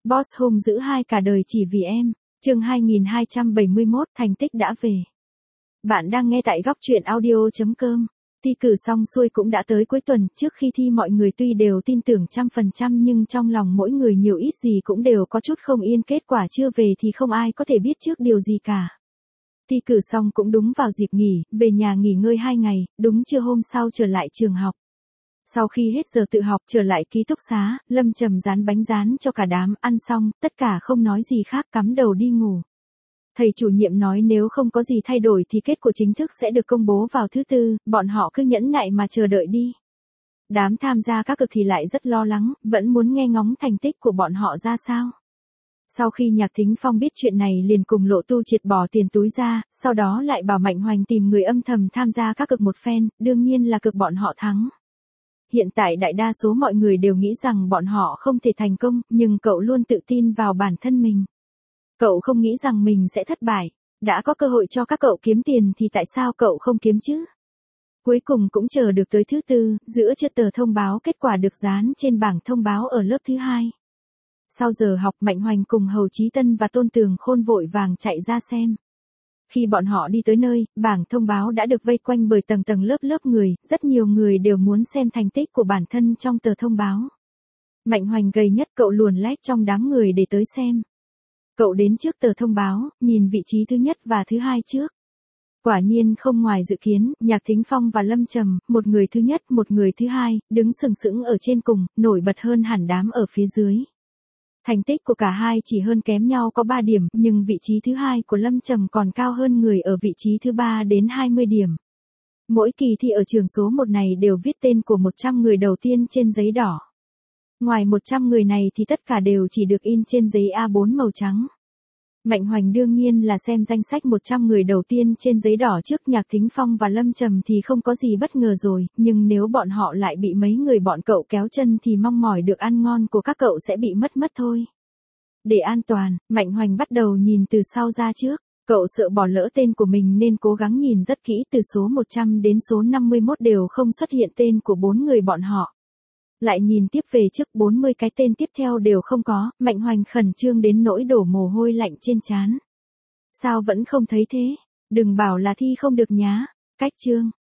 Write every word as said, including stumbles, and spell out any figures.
Boss hung dữ hai cả đời chỉ vì em. Chương hai nghìn hai trăm bảy mươi mốt, thành tích đã về. Bạn đang nghe tại góc truyện audio chấm com. Thi cử xong xuôi cũng đã tới cuối tuần, trước khi thi mọi người tuy đều tin tưởng trăm phần trăm nhưng trong lòng mỗi người nhiều ít gì cũng đều có chút không yên, kết quả chưa về thì không ai có thể biết trước điều gì cả. Thi cử xong cũng đúng vào dịp nghỉ, về nhà nghỉ ngơi hai ngày, đúng trưa hôm sau trở lại trường học. Sau khi hết giờ tự học trở lại ký túc xá, Lâm Trầm rán bánh rán cho cả đám, ăn xong, tất cả không nói gì khác cắm đầu đi ngủ. Thầy chủ nhiệm nói nếu không có gì thay đổi thì kết quả chính thức sẽ được công bố vào thứ tư, bọn họ cứ nhẫn nại mà chờ đợi đi. Đám tham gia các cực thì lại rất lo lắng, vẫn muốn nghe ngóng thành tích của bọn họ ra sao. Sau khi Nhạc Thính Phong biết chuyện này liền cùng Lộ Tu Triệt bỏ tiền túi ra, sau đó lại bảo Mạnh Hoành tìm người âm thầm tham gia các cực một phen, đương nhiên là cực bọn họ thắng. Hiện tại đại đa số mọi người đều nghĩ rằng bọn họ không thể thành công, nhưng cậu luôn tự tin vào bản thân mình. Cậu không nghĩ rằng mình sẽ thất bại. Đã có cơ hội cho các cậu kiếm tiền thì tại sao cậu không kiếm chứ? Cuối cùng cũng chờ được tới thứ tư, giữa trưa tờ thông báo kết quả được dán trên bảng thông báo ở lớp thứ hai. Sau giờ học, Mạnh Hoành cùng Hầu Chí Tân và Tôn Tường Khôn vội vàng chạy ra xem. Khi bọn họ đi tới nơi, bảng thông báo đã được vây quanh bởi tầng tầng lớp lớp người, rất nhiều người đều muốn xem thành tích của bản thân trong tờ thông báo. Mạnh Hoành gầy nhất, cậu luồn lách trong đám người để tới xem. Cậu đến trước tờ thông báo, nhìn vị trí thứ nhất và thứ hai trước. Quả nhiên không ngoài dự kiến, Nhạc Thính Phong và Lâm Trầm, một người thứ nhất, một người thứ hai, đứng sừng sững ở trên cùng, nổi bật hơn hẳn đám ở phía dưới. Thành tích của cả hai chỉ hơn kém nhau có ba điểm, nhưng vị trí thứ hai của Lâm Trầm còn cao hơn người ở vị trí thứ ba đến hai mươi điểm. Mỗi kỳ thi ở trường số một này đều viết tên của một trăm người đầu tiên trên giấy đỏ. Ngoài một trăm người này thì tất cả đều chỉ được in trên giấy A bốn màu trắng. Mạnh Hoành đương nhiên là xem danh sách một trăm người đầu tiên trên giấy đỏ trước Nhạc Thính Phong và Lâm Trầm thì không có gì bất ngờ rồi, nhưng nếu bọn họ lại bị mấy người bọn cậu kéo chân thì mong mỏi được ăn ngon của các cậu sẽ bị mất mất thôi. Để an toàn, Mạnh Hoành bắt đầu nhìn từ sau ra trước. Cậu sợ bỏ lỡ tên của mình nên cố gắng nhìn rất kỹ, từ số một trăm đến số năm mươi mốt đều không xuất hiện tên của bốn người bọn họ. Lại nhìn tiếp về trước, bốn mươi cái tên tiếp theo đều không có, Mạnh Hoành khẩn trương đến nỗi đổ mồ hôi lạnh trên trán. Sao vẫn không thấy thế? Đừng bảo là thi không được nhá. Cách chương,